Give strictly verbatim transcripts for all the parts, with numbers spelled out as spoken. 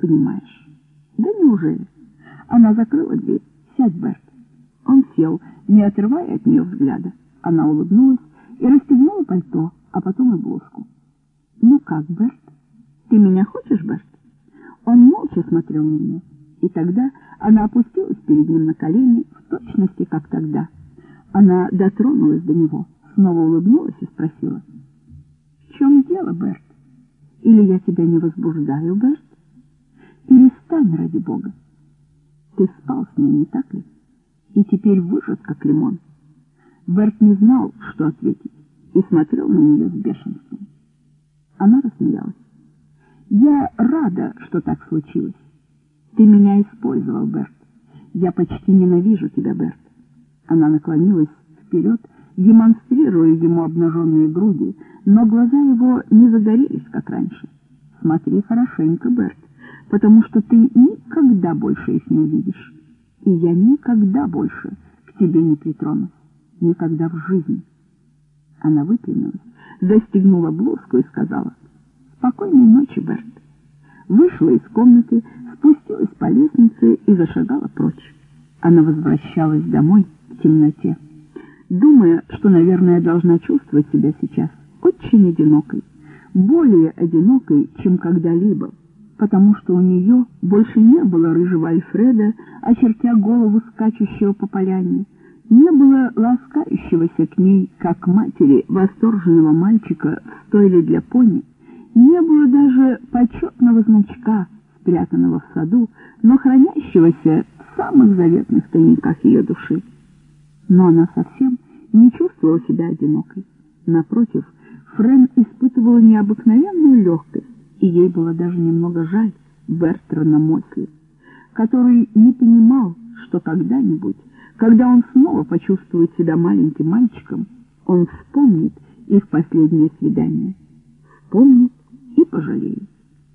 понимаешь». «Да неужели?» Она закрыла дверь. «Сядь, Берт». Он сел, не отрывая от нее взгляда. Она улыбнулась и расстегнула пальто, а потом и блузку. «Ну как, Берт? Ты меня хочешь, Берт?» Он молча смотрел на нее, и тогда она опустилась перед ним на колени, в точности, как тогда. Она дотронулась до него, снова улыбнулась и спросила: «В чем дело, Берт? Или я тебя не возбуждаю, Берт? Перестань, ради Бога. Ты спал с ней, не так ли? И теперь выжат, как лимон». Берт не знал, что ответить, и смотрел на нее с бешенством. Она рассмеялась. «Я рада, что так случилось. Ты меня использовал, Берт. Я почти ненавижу тебя, Берт». Она наклонилась вперед, демонстрируя ему обнаженные груди, но глаза его не загорелись, как раньше. «Смотри хорошенько, Берт, потому что ты никогда больше их не увидишь. И я никогда больше к тебе не притронусь. Никогда в жизни». Она выпрямилась, застегнула блузку и сказала: «Спокойной ночи, Берт». Вышла из комнаты, спустилась по лестнице и зашагала прочь. Она возвращалась домой в темноте, думая, что, наверное, должна чувствовать себя сейчас очень одинокой, более одинокой, чем когда-либо, потому что у нее больше не было рыжего Альфреда, очертя голову скачущего по поляне, не было ласкающегося к ней, как к матери, восторженного мальчика в стойле для пони, не было даже почетного значка, спрятанного в саду, но хранящегося в самых заветных тайниках ее души. Но она совсем не чувствовала себя одинокой. Напротив, Френ испытывала необыкновенную легкость, и ей было даже немного жаль Бертрана Мосли, который не понимал, что когда-нибудь, когда он снова почувствует себя маленьким мальчиком, он вспомнит их последнее свидание. Вспомнит и пожалеет.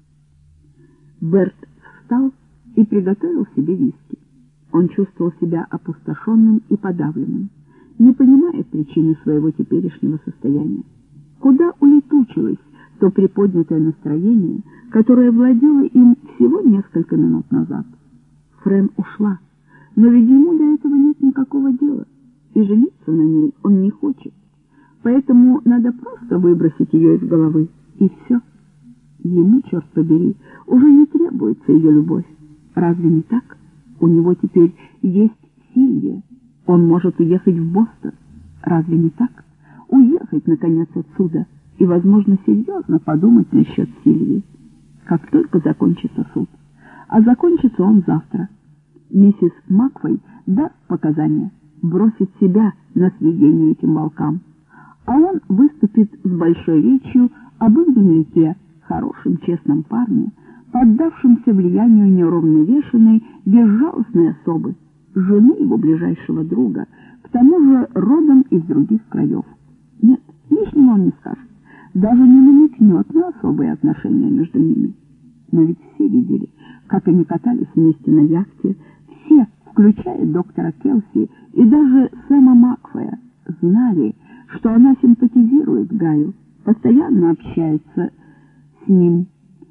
Берт встал и приготовил себе виски. Он чувствовал себя опустошенным и подавленным, не понимая причины своего теперешнего состояния. Куда улетучилось то приподнятое настроение, которое владело им всего несколько минут назад? Френ ушла, но ведь ему до этого нет никакого дела, и жениться на ней он не хочет. Поэтому надо просто выбросить ее из головы, и все. Ему, черт побери, уже не требуется ее любовь. Разве не так? У него теперь есть Сильвия. Он может уехать в Бостон. Разве не так? Уехать, наконец, отсюда и, возможно, серьезно подумать насчет Сильвии. Как только закончится суд. А закончится он завтра. Миссис Макфей даст показания, бросит себя на съедение этим волкам. А он выступит с большой речью об их гнильте, хорошем, честном парне, поддавшемся влиянию неуравновешенной, безжалостной особы, жены его ближайшего друга, к тому же родом из других краев. Нет, лишнего он не скажет, даже не намекнет на особые отношения между ними. Но ведь все видели, как они катались вместе на яхте, все, включая доктора Келси и даже Сэма Макфея, знали, что она симпатизирует Гаю, постоянно общается с ним.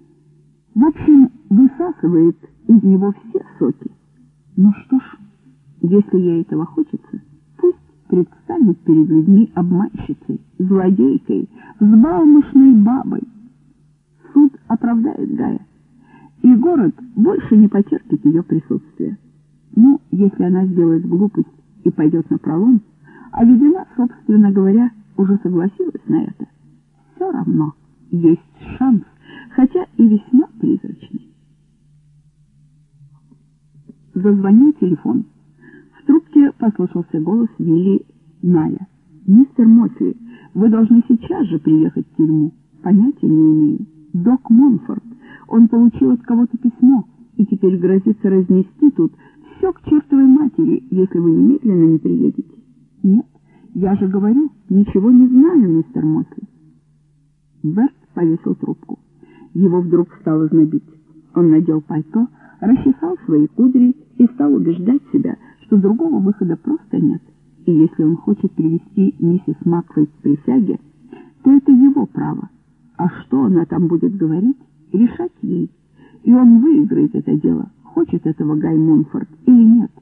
В общем, высасывает из него все соки. Ну что ж, если ей этого хочется, пусть предстанет перед людьми обманщицей, злодейкой, взбалмошной бабой. Суд оправдает Гая, и город больше не потерпит ее присутствия. Ну, если она сделает глупость и пойдет напролом, а ведь она, собственно говоря, уже согласилась на это, все равно есть шанс, хотя и весьма призрачный. Зазвонил телефон. В трубке послышался голос Вилли Ная. «Мистер Мосли, вы должны сейчас же приехать в тюрьму. Понятия не имею. Док Монфорд. Он получил от кого-то письмо и теперь грозится разнести тут все к чертовой матери, если вы немедленно не приедете». «Нет, я же говорю, ничего не знаю, мистер Мосли». Берт повесил трубку. Его вдруг стало знобить. Он надел пальто, расчесал свои кудри и стал убеждать себя, что другого выхода просто нет. И если он хочет привести миссис Макфей к присяге, то это его право. А что она там будет говорить, решать ей. и он выиграет это дело, хочет этого Гай Монфорд или нет.